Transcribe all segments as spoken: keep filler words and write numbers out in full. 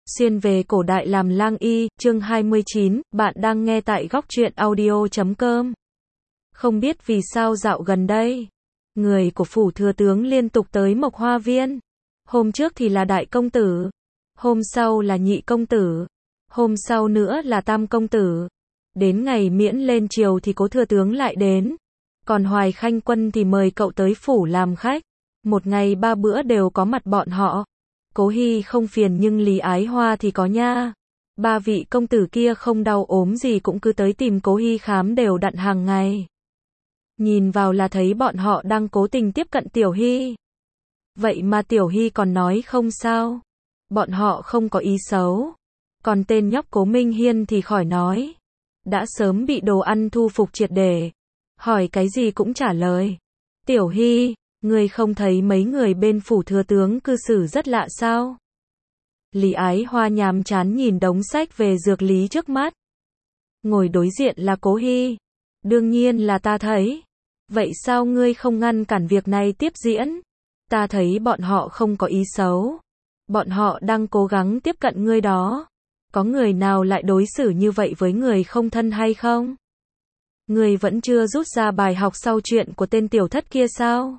Xuyên về cổ đại làm lang y, chương hai mươi chín, bạn đang nghe tại góc truyện audio chấm com. Không biết vì sao dạo gần đây, người của phủ thừa tướng liên tục tới Mộc Hoa Viên. Hôm trước thì là đại công tử, hôm sau là nhị công tử, hôm sau nữa là tam công tử. Đến ngày miễn lên triều thì cố thừa tướng lại đến. Còn Hoài Khanh Quân thì mời cậu tới phủ làm khách. Một ngày ba bữa đều có mặt bọn họ. Cố Hi không phiền nhưng Lý Ái Hoa thì có nha. Ba vị công tử kia không đau ốm gì cũng cứ tới tìm Cố Hi khám đều đặn hàng ngày. Nhìn vào là thấy bọn họ đang cố tình tiếp cận Tiểu Hi. Vậy mà Tiểu Hi còn nói không sao. Bọn họ không có ý xấu. Còn tên nhóc Cố Minh Hiên thì khỏi nói. Đã sớm bị đồ ăn thu phục triệt để. Hỏi cái gì cũng trả lời. Tiểu Hi, ngươi không thấy mấy người bên phủ thừa tướng cư xử rất lạ sao? Lý Ái Hoa nhàm chán nhìn đống sách về dược lý trước mắt. Ngồi đối diện là Cố Hi. Đương nhiên là ta thấy. Vậy sao ngươi không ngăn cản việc này tiếp diễn? Ta thấy bọn họ không có ý xấu. Bọn họ đang cố gắng tiếp cận ngươi đó. Có người nào lại đối xử như vậy với người không thân hay không? Ngươi vẫn chưa rút ra bài học sau chuyện của tên tiểu thất kia sao?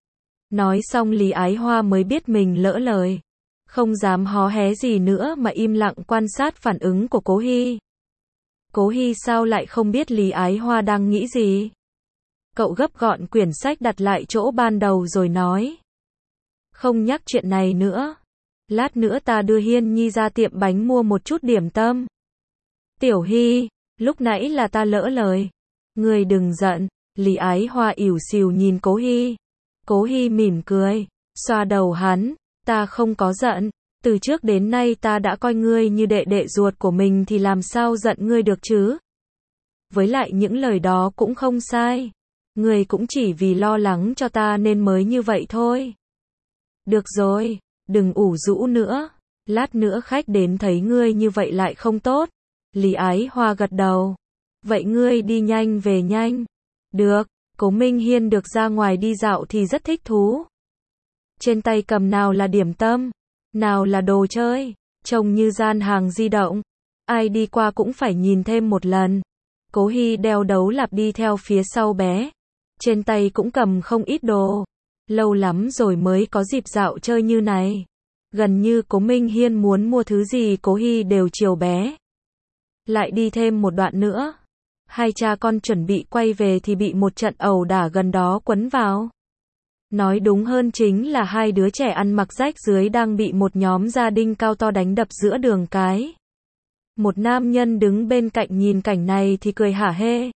Nói xong Lý Ái Hoa mới biết mình lỡ lời. Không dám hó hé gì nữa mà im lặng quan sát phản ứng của Cố Hi. Cố Hi sao lại không biết Lý Ái Hoa đang nghĩ gì? Cậu gấp gọn quyển sách đặt lại chỗ ban đầu rồi nói. Không nhắc chuyện này nữa. Lát nữa ta đưa Hiên Nhi ra tiệm bánh mua một chút điểm tâm. Tiểu Hi, lúc nãy là ta lỡ lời. Ngươi đừng giận. Lý Ái Hoa ỉu xìu nhìn Cố Hi. Cố Hi mỉm cười, xoa đầu hắn, ta không có giận, từ trước đến nay ta đã coi ngươi như đệ đệ ruột của mình thì làm sao giận ngươi được chứ? Với lại những lời đó cũng không sai, ngươi cũng chỉ vì lo lắng cho ta nên mới như vậy thôi. Được rồi, đừng ủ rũ nữa, lát nữa khách đến thấy ngươi như vậy lại không tốt. Lý Ái Hoa gật đầu, vậy ngươi đi nhanh về nhanh. Được. Cố Minh Hiên được ra ngoài đi dạo thì rất thích thú. Trên tay cầm nào là điểm tâm, nào là đồ chơi, trông như gian hàng di động. Ai đi qua cũng phải nhìn thêm một lần. Cố Hi đeo đấu lạp đi theo phía sau bé. Trên tay cũng cầm không ít đồ. Lâu lắm rồi mới có dịp dạo chơi như này. Gần như Cố Minh Hiên muốn mua thứ gì Cố Hi đều chiều bé. Lại đi thêm một đoạn nữa. Hai cha con chuẩn bị quay về thì bị một trận ẩu đả gần đó quấn vào. Nói đúng hơn chính là hai đứa trẻ ăn mặc rách rưới đang bị một nhóm gia đình cao to đánh đập giữa đường cái. Một nam nhân đứng bên cạnh nhìn cảnh này thì cười hả hê.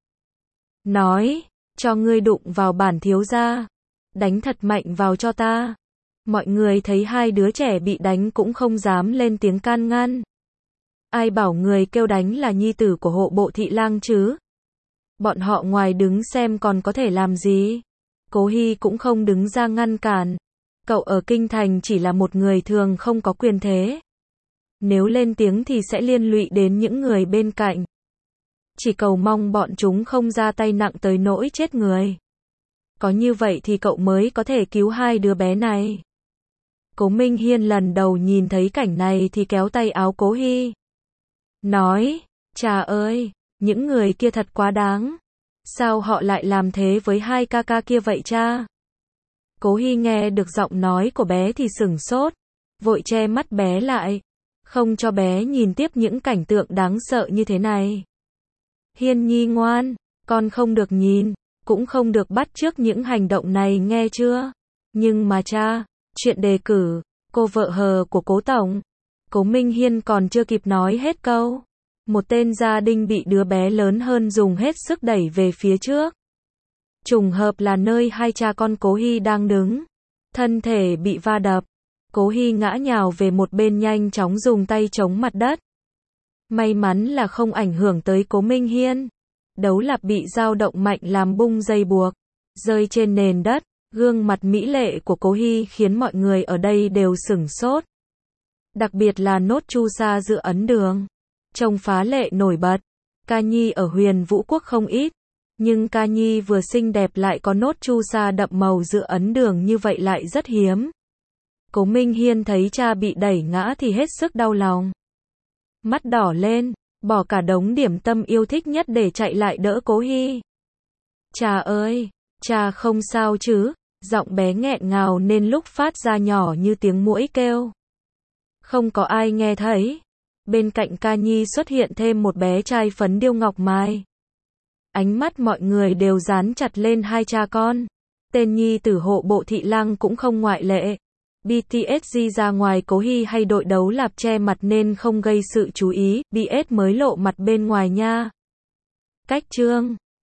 Nói, cho ngươi đụng vào bản thiếu gia. Đánh thật mạnh vào cho ta. Mọi người thấy hai đứa trẻ bị đánh cũng không dám lên tiếng can ngăn. Ai bảo người kêu đánh là nhi tử của hộ bộ thị lang chứ? Bọn họ ngoài đứng xem còn có thể làm gì? Cố Hi cũng không đứng ra ngăn cản. Cậu ở kinh thành chỉ là một người thường không có quyền thế. Nếu lên tiếng thì sẽ liên lụy đến những người bên cạnh. Chỉ cầu mong bọn chúng không ra tay nặng tới nỗi chết người. Có như vậy thì cậu mới có thể cứu hai đứa bé này. Cố Minh Hiên lần đầu nhìn thấy cảnh này thì kéo tay áo Cố Hi. Nói, cha ơi, những người kia thật quá đáng. Sao họ lại làm thế với hai ca ca kia vậy cha? Cố Hi nghe được giọng nói của bé thì sửng sốt, vội che mắt bé lại, không cho bé nhìn tiếp những cảnh tượng đáng sợ như thế này. Hiên Nhi ngoan, con không được nhìn, cũng không được bắt chước những hành động này nghe chưa? Nhưng mà cha, chuyện đề cử, cô vợ hờ của Cố tổng. Cố Minh Hiên còn chưa kịp nói hết câu. Một tên gia đình bị đứa bé lớn hơn dùng hết sức đẩy về phía trước. Trùng hợp là nơi hai cha con Cố Hi đang đứng. Thân thể bị va đập. Cố Hi ngã nhào về một bên nhanh chóng dùng tay chống mặt đất. May mắn là không ảnh hưởng tới Cố Minh Hiên. Đấu lạp bị dao động mạnh làm bung dây buộc. Rơi trên nền đất. Gương mặt mỹ lệ của Cố Hi khiến mọi người ở đây đều sửng sốt. Đặc biệt là nốt chu sa giữa ấn đường. Trông phá lệ nổi bật. Ca nhi ở Huyền Vũ Quốc không ít. Nhưng ca nhi vừa xinh đẹp lại có nốt chu sa đậm màu giữa ấn đường như vậy lại rất hiếm. Cố Minh Hiên thấy cha bị đẩy ngã thì hết sức đau lòng. Mắt đỏ lên, bỏ cả đống điểm tâm yêu thích nhất để chạy lại đỡ Cố Hy. Cha ơi, cha không sao chứ? Giọng bé nghẹn ngào nên lúc phát ra nhỏ như tiếng muỗi kêu. Không có ai nghe thấy. Bên cạnh Ca Nhi xuất hiện thêm một bé trai phấn điêu ngọc mai. Ánh mắt mọi người đều dán chặt lên hai cha con. Tên nhi tử hộ bộ thị lang cũng không ngoại lệ. bê tê ét giê ra ngoài Cố Hy hay đội đấu lạp che mặt nên không gây sự chú ý, bê ét mới lộ mặt bên ngoài nha. Cách chương